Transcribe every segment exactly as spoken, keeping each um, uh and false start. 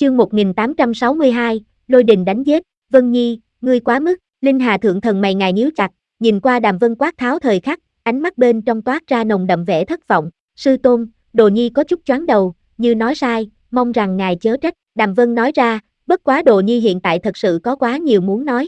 Chương một nghìn tám trăm sáu mươi hai, Lôi đình đánh giết. Vân Nhi, ngươi quá mức. Linh Hà thượng thần mày ngài nhíu chặt, nhìn qua Đàm Vân quát tháo thời khắc, ánh mắt bên trong toát ra nồng đậm vẻ thất vọng. Sư tôn, Đồ Nhi có chút choáng đầu, như nói sai, mong rằng ngài chớ trách. Đàm Vân nói ra, bất quá Đồ Nhi hiện tại thật sự có quá nhiều muốn nói.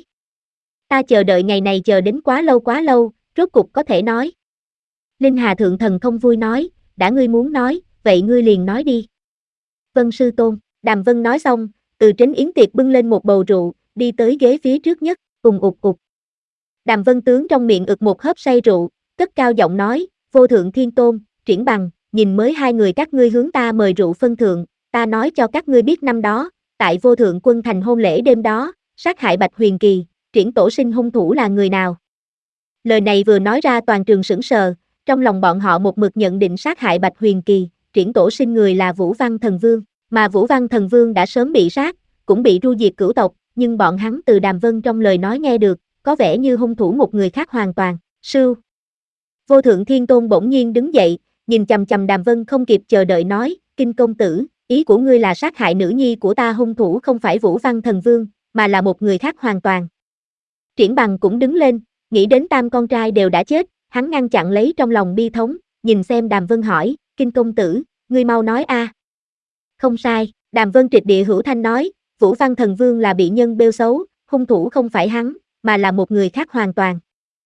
Ta chờ đợi ngày này chờ đến quá lâu quá lâu, rốt cục có thể nói. Linh Hà thượng thần không vui nói, đã ngươi muốn nói, vậy ngươi liền nói đi. Vân sư tôn. Đàm Vân nói xong, từ trên yến tiệc bưng lên một bầu rượu, đi tới ghế phía trước nhất, ùng ục ục. Đàm Vân tướng trong miệng ực một hớp say rượu, cất cao giọng nói, vô thượng thiên tôn, Triển Bằng, nhìn mới hai người các ngươi hướng ta mời rượu phân thượng, ta nói cho các ngươi biết năm đó, tại vô thượng quân thành hôn lễ đêm đó, sát hại Bạch Huyền Kỳ, Triển tổ sinh hung thủ là người nào? Lời này vừa nói ra toàn trường sững sờ, trong lòng bọn họ một mực nhận định sát hại Bạch Huyền Kỳ, Triển tổ sinh người là Vũ Văn Thần Vương. Mà Vũ Văn Thần Vương đã sớm bị sát, cũng bị tru diệt cửu tộc, nhưng bọn hắn từ Đàm Vân trong lời nói nghe được, có vẻ như hung thủ một người khác hoàn toàn. Sưu. Vô thượng thiên tôn bỗng nhiên đứng dậy, nhìn chằm chằm Đàm Vân không kịp chờ đợi nói, Kinh công tử, ý của ngươi là sát hại nữ nhi của ta hung thủ không phải Vũ Văn Thần Vương, mà là một người khác hoàn toàn. Triển Bằng cũng đứng lên, nghĩ đến tam con trai đều đã chết, hắn ngăn chặn lấy trong lòng bi thống, nhìn xem Đàm Vân hỏi, Kinh công tử, ngươi mau nói a. Không sai, Đàm Vân triệt địa hữu thanh nói, Vũ Văn Thần Vương là bị nhân bêu xấu, hung thủ không phải hắn, mà là một người khác hoàn toàn.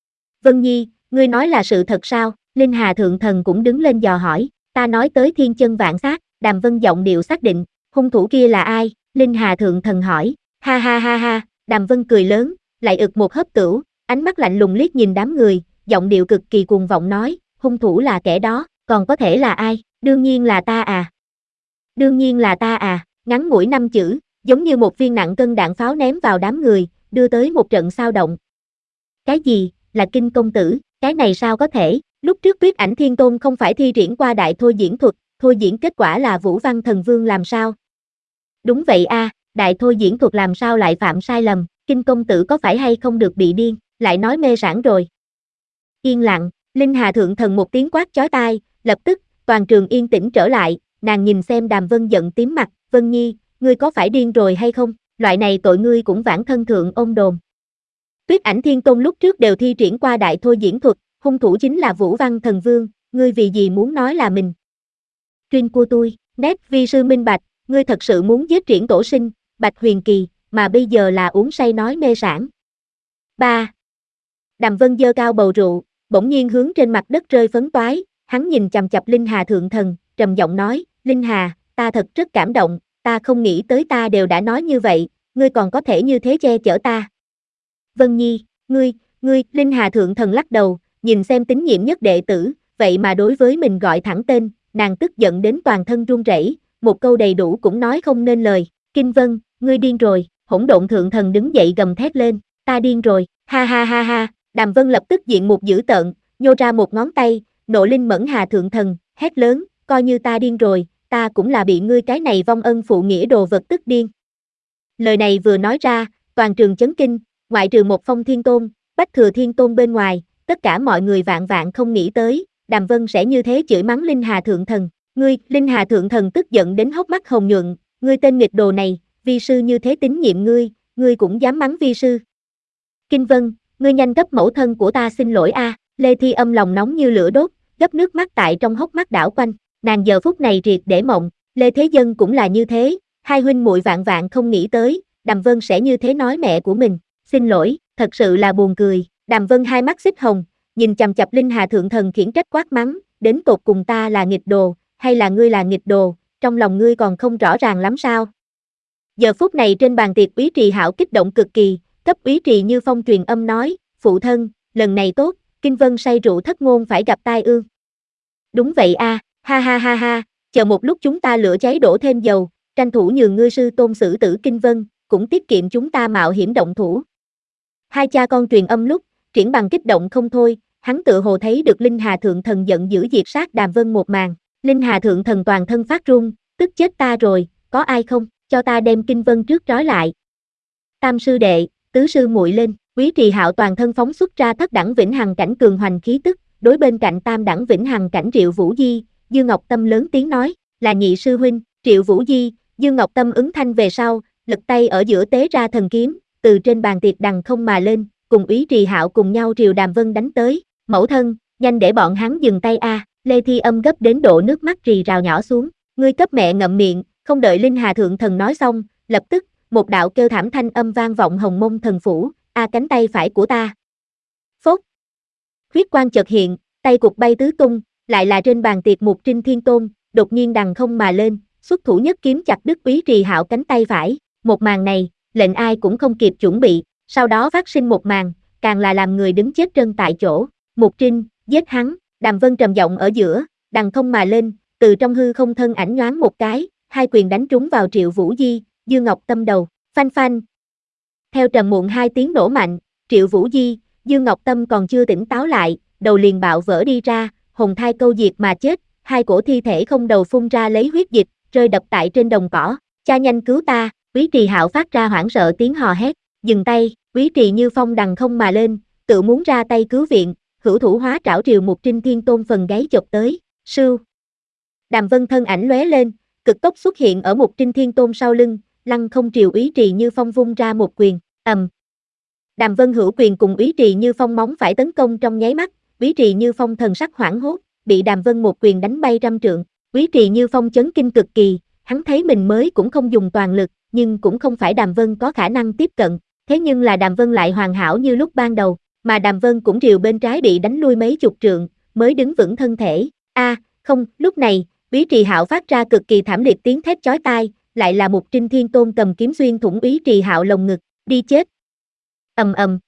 Vân Nhi, ngươi nói là sự thật sao? Linh Hà thượng thần cũng đứng lên dò hỏi, ta nói tới thiên chân vạn sát. Đàm Vân giọng điệu xác định, hung thủ kia là ai? Linh Hà thượng thần hỏi, ha ha ha ha, Đàm Vân cười lớn, lại ực một hớp tửu, ánh mắt lạnh lùng liếc nhìn đám người, giọng điệu cực kỳ cuồng vọng nói, hung thủ là kẻ đó, còn có thể là ai? Đương nhiên là ta à. Đương nhiên là ta à, ngắn ngủi năm chữ, giống như một viên nặng cân đạn pháo ném vào đám người, đưa tới một trận sao động. Cái gì, là Kinh công tử, cái này sao có thể, lúc trước Tuyết Ảnh Thiên Tôn không phải thi triển qua đại thôi diễn thuật, thôi diễn kết quả là Vũ Văn Thần Vương làm sao? Đúng vậy a, à, đại thôi diễn thuật làm sao lại phạm sai lầm, Kinh công tử có phải hay không được bị điên, lại nói mê sảng rồi. Yên lặng, Linh Hà thượng thần một tiếng quát chói tai, lập tức, toàn trường yên tĩnh trở lại. Nàng nhìn xem Đàm Vân giận tím mặt, Vân Nhi, ngươi có phải điên rồi hay không, loại này tội ngươi cũng vãn thân thượng ôn đồn. Tuyết Ảnh Thiên Tôn lúc trước đều thi triển qua đại thôi diễn thuật, hung thủ chính là Vũ Văn Thần Vương, ngươi vì gì muốn nói là mình? Truyên của tôi, nét vi sư minh bạch, ngươi thật sự muốn giết Triển tổ sinh, Bạch Huyền Kỳ, mà bây giờ là uống say nói mê sảng. ba. Đàm Vân giơ cao bầu rượu, bỗng nhiên hướng trên mặt đất rơi phấn toái, hắn nhìn chằm chằm Linh Hà thượng thần, trầm giọng nói, Linh Hà, ta thật rất cảm động, ta không nghĩ tới ta đều đã nói như vậy, ngươi còn có thể như thế che chở ta. Vân Nhi, ngươi, ngươi, Linh Hà thượng thần lắc đầu, nhìn xem tín nhiệm nhất đệ tử, vậy mà đối với mình gọi thẳng tên, nàng tức giận đến toàn thân run rẩy, một câu đầy đủ cũng nói không nên lời. Kinh Vân, ngươi điên rồi, hỗn độn thượng thần đứng dậy gầm thét lên, ta điên rồi, ha ha ha ha, Đàm Vân lập tức diện một dữ tợn, nhô ra một ngón tay, nộ linh mẫn Hà thượng thần, hét lớn, coi như ta điên rồi, ta cũng là bị ngươi cái này vong ân phụ nghĩa đồ vật tức điên. Lời này vừa nói ra, toàn trường chấn kinh, ngoại trừ một Phong Thiên Tôn, Bách Thừa Thiên Tôn bên ngoài, tất cả mọi người vạn vạn không nghĩ tới, Đàm Vân sẽ như thế chửi mắng Linh Hà thượng thần. Ngươi, Linh Hà thượng thần tức giận đến hốc mắt hồng nhuận, ngươi tên nghịch đồ này, vi sư như thế tín nhiệm ngươi, ngươi cũng dám mắng vi sư. Kinh Vân, ngươi nhanh cấp mẫu thân của ta xin lỗi a. Lê Thi Âm lòng nóng như lửa đốt, gấp nước mắt tại trong hốc mắt đảo quanh. Nàng giờ phút này triệt để mộng, Lê Thế Dân cũng là như thế, hai huynh muội vạn vạn không nghĩ tới, Đàm Vân sẽ như thế nói mẹ của mình, xin lỗi, thật sự là buồn cười. Đàm Vân hai mắt xích hồng, nhìn chằm chằm Linh Hà thượng thần khiển trách quát mắng, đến tột cùng ta là nghịch đồ, hay là ngươi là nghịch đồ, trong lòng ngươi còn không rõ ràng lắm sao? Giờ phút này trên bàn tiệc Úy Trì Hạo kích động cực kỳ, cấp Úy Trì Như Phong truyền âm nói, phụ thân, lần này tốt, Kinh Vân say rượu thất ngôn phải gặp tai ương. Đúng vậy a. Ha ha ha ha, chờ một lúc chúng ta lửa cháy đổ thêm dầu, tranh thủ nhường ngươi sư tôn xử tử Kinh Vân, cũng tiết kiệm chúng ta mạo hiểm động thủ. Hai cha con truyền âm lúc, Triển Bằng kích động không thôi, hắn tự hồ thấy được Linh Hà thượng thần giận dữ diệt sát Đàm Vân một màn. Linh Hà thượng thần toàn thân phát run, tức chết ta rồi, có ai không, cho ta đem Kinh Vân trước trói lại. Tam sư đệ, tứ sư muội lên, Úy Trì Hạo toàn thân phóng xuất ra thất đẳng vĩnh hằng cảnh cường hoành khí tức, đối bên cạnh tam đẳng vĩnh hằng cảnh Triệu Vũ Di, Dư Ngọc Tâm lớn tiếng nói, là nhị sư huynh. Triệu Vũ Di, Dương Ngọc Tâm ứng thanh về sau, lật tay ở giữa tế ra thần kiếm, từ trên bàn tiệc đằng không mà lên, cùng Úy Trì Hạo cùng nhau triều Đàm Vân đánh tới. Mẫu thân, nhanh để bọn hắn dừng tay a. Lê Thi Âm gấp đến độ nước mắt rì rào nhỏ xuống. Ngươi cấp mẹ ngậm miệng. Không đợi Linh Hà Thượng Thần nói xong, lập tức, một đạo kêu thảm thanh âm vang vọng Hồng Mông Thần Phủ, a cánh tay phải của ta. Phốt. Huyết quang chợt hiện, tay cục bay tứ tung, lại là trên bàn tiệc Mục Trinh Thiên Tôn, đột nhiên đằng không mà lên, xuất thủ nhất kiếm chặt đứt Úy Trì Hạo cánh tay phải. Một màn này, lệnh ai cũng không kịp chuẩn bị, sau đó phát sinh một màn, càng là làm người đứng chết trân tại chỗ. Mục Trinh, giết hắn. Đàm Vân trầm giọng ở giữa, đằng không mà lên, từ trong hư không thân ảnh nhoáng một cái, hai quyền đánh trúng vào Triệu Vũ Di, Dương Ngọc Tâm đầu, phanh phanh. Theo trầm muộn hai tiếng nổ mạnh, Triệu Vũ Di, Dương Ngọc Tâm còn chưa tỉnh táo lại, đầu liền bạo vỡ đi ra, hồn thai câu diệt mà chết, hai cổ thi thể không đầu phun ra lấy huyết dịch, rơi đập tại trên đồng cỏ. Cha nhanh cứu ta. Úy Trì Hạo phát ra hoảng sợ tiếng hò hét, dừng tay. Úy Trì Như Phong đằng không mà lên, tự muốn ra tay cứu viện, hữu thủ hóa trảo Triều Mục Trinh Thiên Tôn phần gáy chộp tới. Sưu. Đàm Vân thân ảnh lóe lên, cực tốc xuất hiện ở Mục Trinh Thiên Tôn sau lưng, lăng không triều Úy Trì Như Phong vung ra một quyền, ầm. Đàm Vân hữu quyền cùng Úy Trì Như Phong móng phải tấn công trong nháy mắt, Úy Trì Như Phong thần sắc hoảng hốt, bị Đàm Vân một quyền đánh bay trăm trượng. Úy Trì Như Phong chấn kinh cực kỳ, hắn thấy mình mới cũng không dùng toàn lực, nhưng cũng không phải Đàm Vân có khả năng tiếp cận, thế nhưng là Đàm Vân lại hoàn hảo như lúc ban đầu, mà Đàm Vân cũng triều bên trái bị đánh lui mấy chục trượng, mới đứng vững thân thể. A, à, không, lúc này, Úy Trì Hạo phát ra cực kỳ thảm liệt tiếng thét chói tai, lại là Mục Trinh Thiên Tôn cầm kiếm xuyên thủng Úy Trì Hạo lồng ngực, đi chết. Ầm ầm.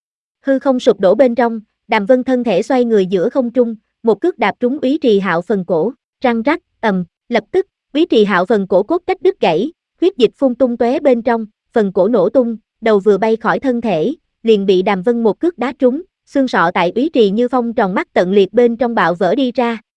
Hư không sụp đổ bên trong, Đàm Vân thân thể xoay người giữa không trung, một cước đạp trúng Úy Trì Hạo phần cổ, răng rắc, ầm, lập tức, Úy Trì Hạo phần cổ cốt cách đứt gãy, huyết dịch phun tung tóe bên trong, phần cổ nổ tung, đầu vừa bay khỏi thân thể, liền bị Đàm Vân một cước đá trúng, xương sọ tại Úy Trì Như Phong tròn mắt tận liệt bên trong bạo vỡ đi ra,